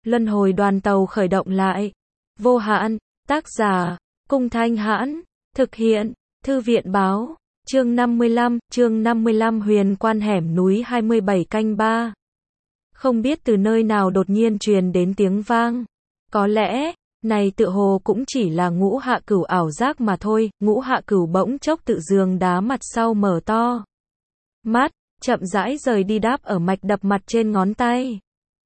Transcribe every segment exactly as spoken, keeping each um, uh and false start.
Luân hồi đoàn tàu khởi động lại. Vô hạn, tác giả, Cung Thanh Hãn, thực hiện, Thư viện báo, chương năm mươi lăm, chương năm mươi lăm huyền quan hẻm núi hai mươi bảy canh ba. Không biết từ nơi nào đột nhiên truyền đến tiếng vang. Có lẽ, này tựa hồ cũng chỉ là Ngũ Hạ Cửu ảo giác mà thôi. Ngũ Hạ Cửu bỗng chốc tự giường đá mặt sau mở to mắt, chậm rãi rời đi đáp ở mạch đập mặt trên ngón tay.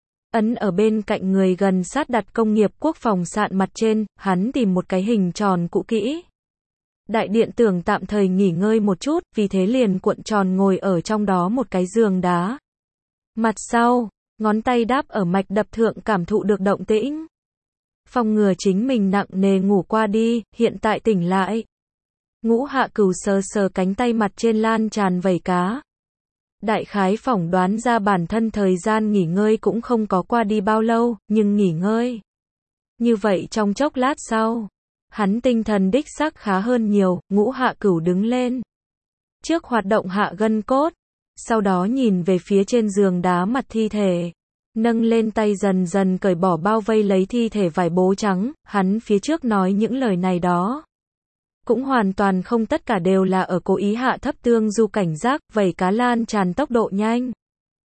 Ấn ở bên cạnh người gần sát đặt công nghiệp quốc phòng sạn mặt trên, hắn tìm một cái hình tròn cũ kỹ. Đại điện tưởng tạm thời nghỉ ngơi một chút, vì thế liền cuộn tròn ngồi ở trong đó một cái giường đá. Mặt sau, ngón tay đáp ở mạch đập thượng cảm thụ được động tĩnh. Phòng ngừa chính mình nặng nề ngủ qua đi, hiện tại tỉnh lại. Ngũ Hạ Cửu sờ sờ cánh tay mặt trên lan tràn vảy cá. Đại khái phỏng đoán ra bản thân thời gian nghỉ ngơi cũng không có qua đi bao lâu, nhưng nghỉ ngơi. Như vậy trong chốc lát sau, hắn tinh thần đích xác khá hơn nhiều. Ngũ Hạ Cửu đứng lên. Trước hoạt động hạ gân cốt, sau đó nhìn về phía trên giường đá mặt thi thể. Nâng lên tay dần dần cởi bỏ bao vây lấy thi thể vải bố trắng, hắn phía trước nói những lời này đó. Cũng hoàn toàn không tất cả đều là ở cố ý hạ thấp tương du cảnh giác, vảy cá lan tràn tốc độ nhanh.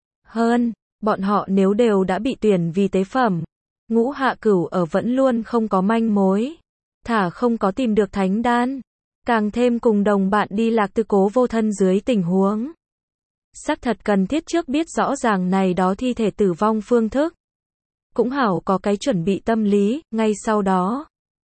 Hơn, bọn họ nếu đều đã bị tuyển vì tế phẩm, Ngũ Hạ Cửu ở vẫn luôn không có manh mối, thả không có tìm được thánh đan, càng thêm cùng đồng bạn đi lạc tư cố vô thân dưới tình huống. Xác thật cần thiết trước biết rõ ràng này đó thi thể tử vong phương thức. Cũng hảo có cái chuẩn bị tâm lý, ngay sau đó.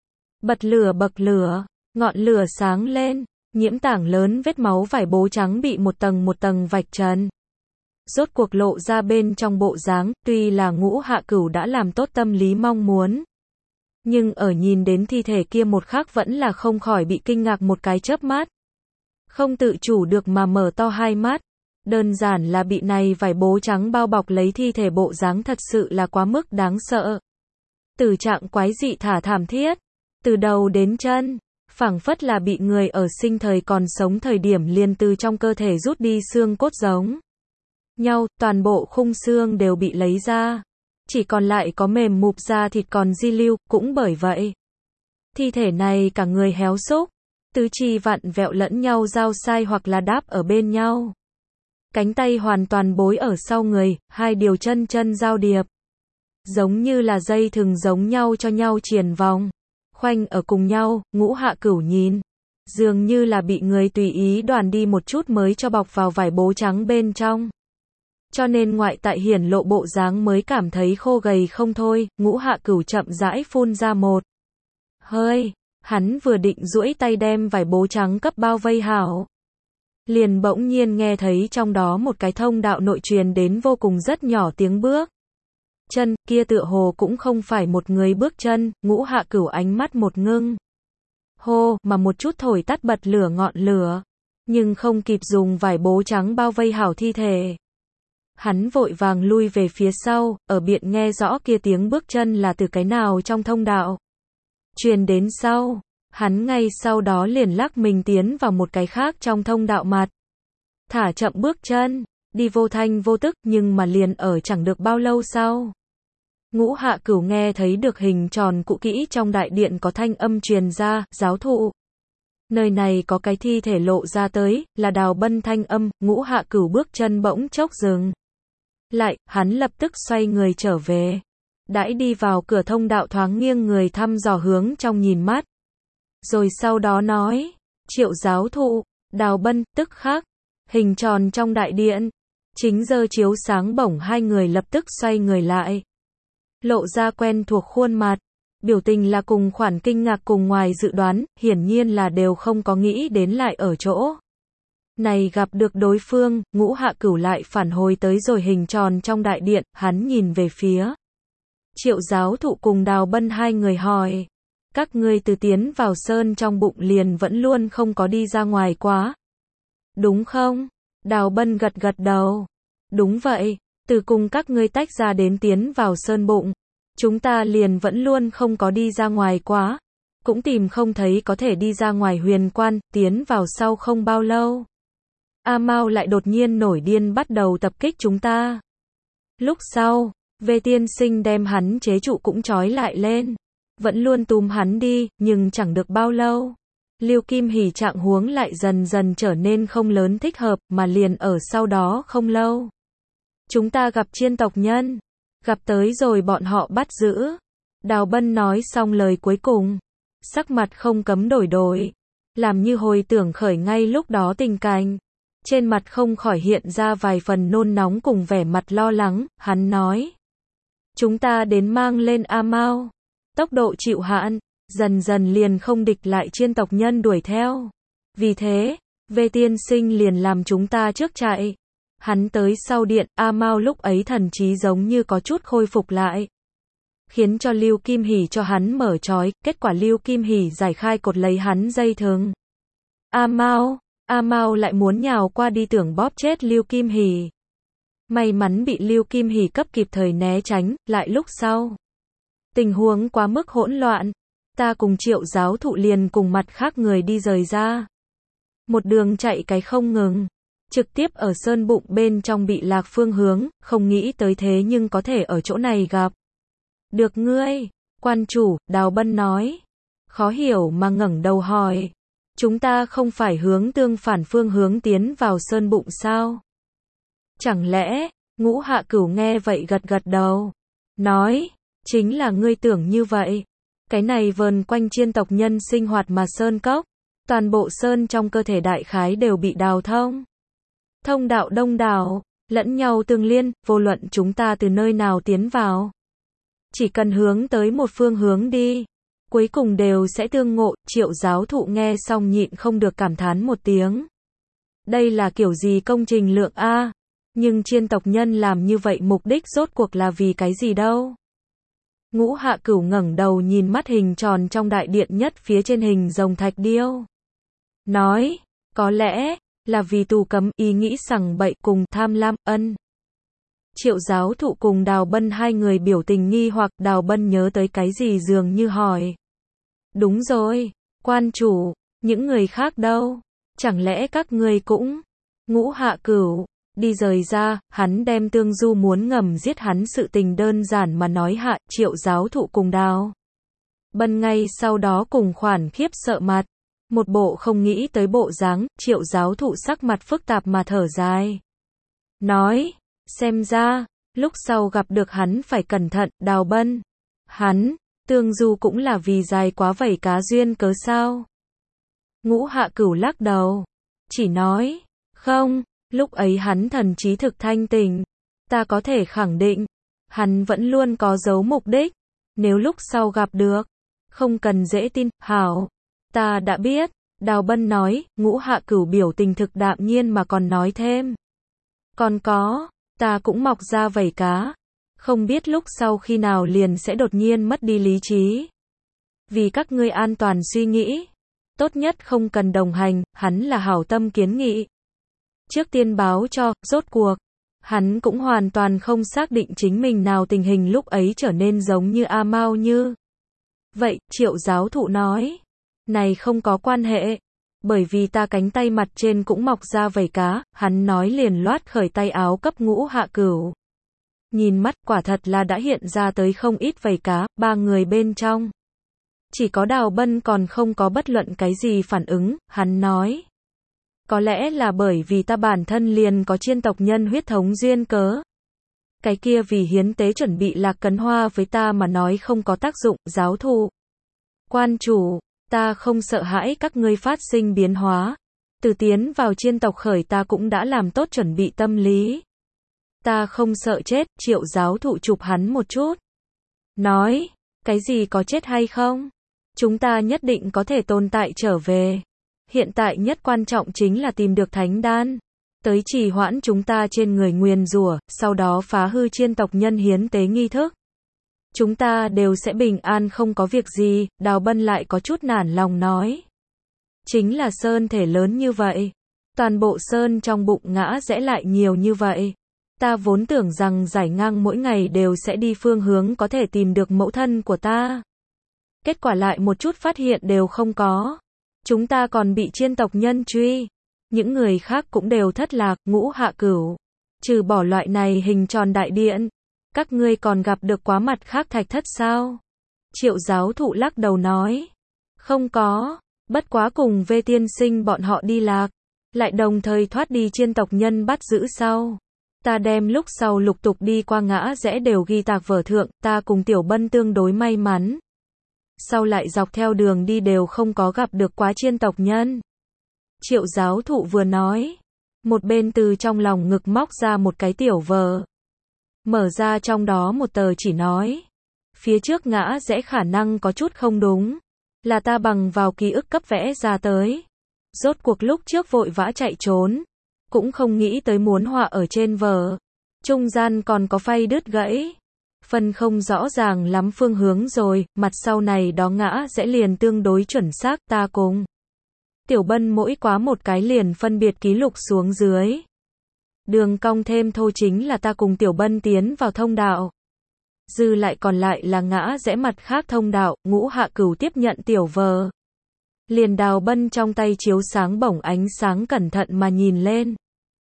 Bật lửa bậc lửa, ngọn lửa sáng lên, nhiễm tảng lớn vết máu vải bố trắng bị một tầng một tầng vạch trần. Rốt cuộc lộ ra bên trong bộ dáng, tuy là Ngũ Hạ Cửu đã làm tốt tâm lý mong muốn. Nhưng ở nhìn đến thi thể kia một khắc vẫn là không khỏi bị kinh ngạc một cái chớp mắt. Không tự chủ được mà mở to hai mắt. Đơn giản là bị này vải bố trắng bao bọc lấy thi thể bộ dáng thật sự là quá mức đáng sợ. Tử trạng quái dị thả thảm thiết. Từ đầu đến chân, phảng phất là bị người ở sinh thời còn sống thời điểm liền từ trong cơ thể rút đi xương cốt giống nhau, toàn bộ khung xương đều bị lấy ra. Chỉ còn lại có mềm mụp da thịt còn di lưu, cũng bởi vậy. Thi thể này cả người héo xúc, tứ chi vặn vẹo lẫn nhau giao sai hoặc là đáp ở bên nhau. Cánh tay hoàn toàn bối ở sau người, hai điều chân chân giao điệp. Giống như là dây thừng giống nhau cho nhau triền vòng. Khoanh ở cùng nhau, Ngũ Hạ Cửu nhìn. Dường như là bị người tùy ý đoàn đi một chút mới cho bọc vào vải bố trắng bên trong. Cho nên ngoại tại hiển lộ bộ dáng mới cảm thấy khô gầy không thôi. Ngũ Hạ Cửu chậm rãi phun ra một hơi. Hắn vừa định duỗi tay đem vải bố trắng cấp bao vây hảo. Liền bỗng nhiên nghe thấy trong đó một cái thông đạo nội truyền đến vô cùng rất nhỏ tiếng bước. Chân, kia tựa hồ cũng không phải một người bước chân. Ngũ Hạ Cửu ánh mắt một ngưng. Hô, mà một chút thổi tắt bật lửa ngọn lửa. Nhưng không kịp dùng vải bố trắng bao vây hảo thi thể. Hắn vội vàng lui về phía sau, ở biện nghe rõ kia tiếng bước chân là từ cái nào trong thông đạo. Truyền đến sau. Hắn ngay sau đó liền lắc mình tiến vào một cái khác trong thông đạo mặt. Thả chậm bước chân, đi vô thanh vô tức nhưng mà liền ở chẳng được bao lâu sau. Ngũ Hạ Cửu nghe thấy được hình tròn cũ kỹ trong đại điện có thanh âm truyền ra, giáo thụ. Nơi này có cái thi thể lộ ra tới, là Đào Bân thanh âm. Ngũ Hạ Cửu bước chân bỗng chốc dừng lại, hắn lập tức xoay người trở về. Đãi đi vào cửa thông đạo thoáng nghiêng người thăm dò hướng trong nhìn mắt. Rồi sau đó nói, Triệu giáo thụ, Đào Bân, tức khắc, hình tròn trong đại điện, chính giờ chiếu sáng bổng hai người lập tức xoay người lại. Lộ ra quen thuộc khuôn mặt, biểu tình là cùng khoản kinh ngạc cùng ngoài dự đoán, hiển nhiên là đều không có nghĩ đến lại ở chỗ. Này gặp được đối phương, Ngũ Hạ Cửu lại phản hồi tới rồi hình tròn trong đại điện, hắn nhìn về phía. Triệu giáo thụ cùng Đào Bân hai người hỏi. Các ngươi từ tiến vào sơn trong bụng liền vẫn luôn không có đi ra ngoài quá. Đúng không? Đào Bân gật gật đầu. Đúng vậy, từ cùng các ngươi tách ra đến tiến vào sơn bụng. Chúng ta liền vẫn luôn không có đi ra ngoài quá. Cũng tìm không thấy có thể đi ra ngoài huyền quan, tiến vào sau không bao lâu. A Mao lại đột nhiên nổi điên bắt đầu tập kích chúng ta. Lúc sau, Về tiên sinh đem hắn chế trụ cũng trói lại lên. Vẫn luôn túm hắn đi, nhưng chẳng được bao lâu. Lưu Kim Hỷ trạng huống lại dần dần trở nên không lớn thích hợp, mà liền ở sau đó không lâu. Chúng ta gặp chiên tộc nhân. Gặp tới rồi bọn họ bắt giữ. Đào Bân nói xong lời cuối cùng. Sắc mặt không cấm đổi đổi. Làm như hồi tưởng khởi ngay lúc đó tình cảnh. Trên mặt không khỏi hiện ra vài phần nôn nóng cùng vẻ mặt lo lắng, hắn nói. Chúng ta đến mang lên A Mao. Tốc độ chịu hạn, dần dần liền không địch lại chiên tộc nhân đuổi theo. Vì thế, Về tiên sinh liền làm chúng ta trước chạy. Hắn tới sau điện, A Mao lúc ấy thần trí giống như có chút khôi phục lại. Khiến cho Lưu Kim Hỷ cho hắn mở trói, kết quả Lưu Kim Hỷ giải khai cột lấy hắn dây thừng. A Mao, A Mao lại muốn nhào qua đi tưởng bóp chết Lưu Kim Hỷ. May mắn bị Lưu Kim Hỷ cấp kịp thời né tránh, lại lúc sau. Tình huống quá mức hỗn loạn, ta cùng Triệu giáo thụ liền cùng mặt khác người đi rời ra. Một đường chạy cái không ngừng, trực tiếp ở sơn bụng bên trong bị lạc phương hướng, không nghĩ tới thế nhưng có thể ở chỗ này gặp. Được ngươi, quan chủ, Đào Bân nói. Khó hiểu mà ngẩng đầu hỏi. Chúng ta không phải hướng tương phản phương hướng tiến vào sơn bụng sao? Chẳng lẽ, Ngũ Hạ Cửu nghe vậy gật gật đầu. Nói, chính là ngươi tưởng như vậy. Cái này vờn quanh chiên tộc nhân sinh hoạt mà sơn cốc. Toàn bộ sơn trong cơ thể đại khái đều bị đào thông. Thông đạo đông đảo, lẫn nhau tương liên, vô luận chúng ta từ nơi nào tiến vào. Chỉ cần hướng tới một phương hướng đi, cuối cùng đều sẽ tương ngộ. Triệu giáo thụ nghe xong nhịn không được cảm thán một tiếng. Đây là kiểu gì công trình lượng A, nhưng chiên tộc nhân làm như vậy mục đích rốt cuộc là vì cái gì đâu? Ngũ Hạ Cửu ngẩng đầu nhìn mắt hình tròn trong đại điện nhất phía trên hình rồng thạch điêu. Nói, có lẽ là vì tù cấm, ý nghĩ sằng bậy cùng tham lam, ân. Triệu giáo thụ cùng Đào Bân hai người biểu tình nghi hoặc, Đào Bân nhớ tới cái gì dường như hỏi. Đúng rồi, quan chủ, những người khác đâu? Chẳng lẽ các ngươi cũng? Ngũ Hạ Cửu, đi rời ra, hắn đem Tương Du muốn ngầm giết hắn sự tình đơn giản mà nói hạ. Triệu giáo thụ cùng Đào Bân ngay sau đó cùng khoản khiếp sợ mặt. Một bộ không nghĩ tới bộ dáng. Triệu giáo thụ sắc mặt phức tạp mà thở dài. Nói, xem ra, lúc sau gặp được hắn phải cẩn thận. Đào Bân, hắn, Tương Du cũng là vì dài quá vảy cá duyên cớ sao? Ngũ Hạ Cửu lắc đầu, chỉ nói, không, lúc ấy hắn thần trí thực thanh tỉnh, ta có thể khẳng định, hắn vẫn luôn có dấu mục đích, nếu lúc sau gặp được, không cần dễ tin. Hảo, ta đã biết. Đào Bân nói. Ngũ Hạ Cửu biểu tình thực đạm nhiên mà còn nói thêm, còn có, ta cũng mọc ra vảy cá, không biết lúc sau khi nào liền sẽ đột nhiên mất đi lý trí. Vì các ngươi an toàn suy nghĩ, tốt nhất không cần đồng hành. Hắn là hảo tâm kiến nghị. Trước tiên báo cho, rốt cuộc, hắn cũng hoàn toàn không xác định chính mình nào tình hình lúc ấy trở nên giống như A Mao như. Vậy, Triệu giáo thụ nói, này không có quan hệ, bởi vì ta cánh tay mặt trên cũng mọc ra vảy cá. Hắn nói liền loát khởi tay áo cấp Ngũ Hạ Cửu. Nhìn mắt quả thật là đã hiện ra tới không ít vảy cá, ba người bên trong. Chỉ có Đào Bân còn không có bất luận cái gì phản ứng. Hắn nói, có lẽ là bởi vì ta bản thân liền có chiên tộc nhân huyết thống duyên cớ. Cái kia vì hiến tế chuẩn bị lạc cấn hoa với ta mà nói không có tác dụng. Giáo thụ, quan chủ, ta không sợ hãi các ngươi phát sinh biến hóa. Từ tiến vào chiên tộc khởi ta cũng đã làm tốt chuẩn bị tâm lý. Ta không sợ chết. Triệu giáo thụ chụp hắn một chút. Nói, cái gì có chết hay không? Chúng ta nhất định có thể tồn tại trở về. Hiện tại nhất quan trọng chính là tìm được thánh đan. Tới trì hoãn chúng ta trên người nguyền rủa, sau đó phá hư chiên tộc nhân hiến tế nghi thức. Chúng ta đều sẽ bình an không có việc gì. Đào Bân lại có chút nản lòng nói. Chính là sơn thể lớn như vậy. Toàn bộ sơn trong bụng ngã rẽ lại nhiều như vậy. Ta vốn tưởng rằng giải ngang mỗi ngày đều sẽ đi phương hướng có thể tìm được mẫu thân của ta. Kết quả lại một chút phát hiện đều không có. Chúng ta còn bị chiên tộc nhân truy. Những người khác cũng đều thất lạc. Ngũ Hạ Cửu, trừ bỏ loại này hình tròn đại điện, Các ngươi còn gặp được quá mặt khác thạch thất sao? Triệu giáo thụ lắc đầu nói. Không có, bất quá cùng Vê tiên sinh bọn họ đi lạc, lại đồng thời thoát đi chiên tộc nhân bắt giữ sau. Ta đem lúc sau lục tục đi qua ngã rẽ đều ghi tạc vở thượng, ta cùng Tiểu Bân tương đối may mắn. Sau lại dọc theo đường đi đều không có gặp được quá chiên tộc nhân. Triệu giáo thụ vừa nói, một bên từ trong lòng ngực móc ra một cái tiểu vở. Mở ra trong đó một tờ chỉ nói. Phía trước ngã rẽ khả năng có chút không đúng. Là ta bằng vào ký ức cấp vẽ ra tới. Rốt cuộc lúc trước vội vã chạy trốn. Cũng không nghĩ tới muốn họa ở trên vở. Trung gian còn có phay đứt gãy. Phần không rõ ràng lắm phương hướng rồi, mặt sau này đó ngã rẽ liền tương đối chuẩn xác, ta cùng Tiểu Bân mỗi quá một cái liền phân biệt ký lục xuống dưới. Đường cong thêm thô chính là ta cùng Tiểu Bân tiến vào thông đạo. Dư lại còn lại là ngã rẽ mặt khác thông đạo, Ngũ Hạ Cửu tiếp nhận tiểu vờ. Liền Đào Bân trong tay chiếu sáng bổng ánh sáng cẩn thận mà nhìn lên.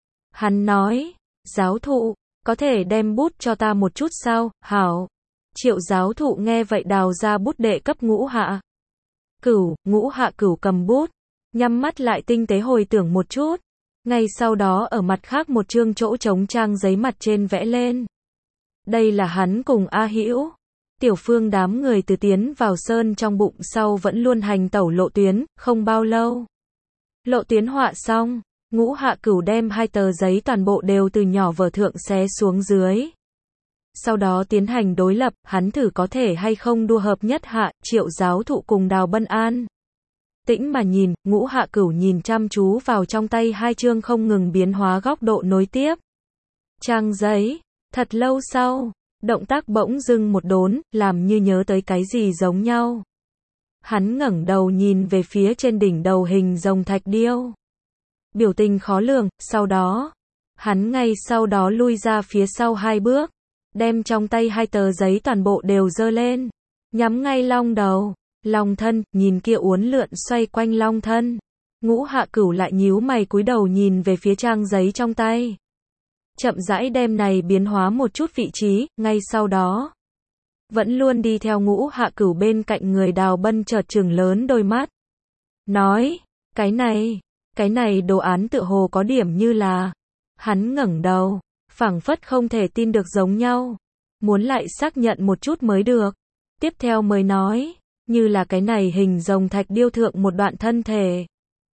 Hắn nói, giáo thụ, có thể đem bút cho ta một chút sao, hảo. Triệu giáo thụ nghe vậy đào ra bút đệ cấp Ngũ Hạ Cửu, Ngũ Hạ Cửu cầm bút, nhắm mắt lại tinh tế hồi tưởng một chút. Ngay sau đó ở mặt khác một chương chỗ trống trang giấy mặt trên vẽ lên. Đây là hắn cùng A Hữu, Tiểu Phương đám người từ tiến vào sơn trong bụng sau vẫn luôn hành tẩu lộ tuyến, không bao lâu. Lộ tuyến họa xong, Ngũ Hạ Cửu đem hai tờ giấy toàn bộ đều từ nhỏ vở thượng xé xuống dưới. Sau đó tiến hành đối lập, hắn thử có thể hay không đua hợp nhất hạ, Triệu giáo thụ cùng Đào Bân An. Tĩnh mà nhìn, Ngũ Hạ Cửu nhìn chăm chú vào trong tay hai chương không ngừng biến hóa góc độ nối tiếp. Trang giấy, thật lâu sau, động tác bỗng dưng một đốn, làm như nhớ tới cái gì giống nhau. Hắn ngẩng đầu nhìn về phía trên đỉnh đầu hình rồng thạch điêu. Biểu tình khó lường, sau đó, hắn ngay sau đó lui ra phía sau hai bước, đem trong tay hai tờ giấy toàn bộ đều giơ lên, nhắm ngay long đầu. Long thân, nhìn kia uốn lượn xoay quanh long thân. Ngũ Hạ Cửu lại nhíu mày cúi đầu nhìn về phía trang giấy trong tay. Chậm rãi đem này biến hóa một chút vị trí, ngay sau đó. Vẫn luôn đi theo Ngũ Hạ Cửu bên cạnh người Đào Bân chợt trừng lớn đôi mắt. Nói, cái này, cái này đồ án tựa hồ có điểm như là. Hắn ngẩng đầu, phảng phất không thể tin được giống nhau. Muốn lại xác nhận một chút mới được. Tiếp theo mới nói. Như là cái này hình rồng thạch điêu thượng một đoạn thân thể.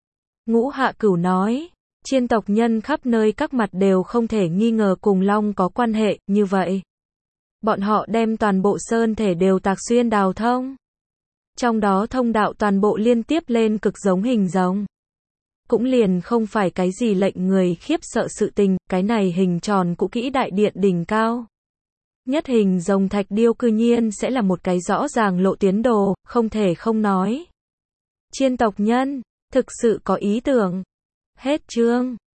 Ngũ Hạ Cửu nói, chiên tộc nhân khắp nơi các mặt đều không thể nghi ngờ cùng long có quan hệ, như vậy. Bọn họ đem toàn bộ sơn thể đều tạc xuyên đào thông. Trong đó thông đạo toàn bộ liên tiếp lên cực giống hình rồng. Cũng liền không phải cái gì lệnh người khiếp sợ sự tình, cái này hình tròn cũ kỹ đại điện đỉnh cao. Nhất hình rồng thạch điêu cư nhiên sẽ là một cái rõ ràng lộ tuyến đồ, không thể không nói. Chiên tộc nhân, thực sự có ý tưởng. Hết chương.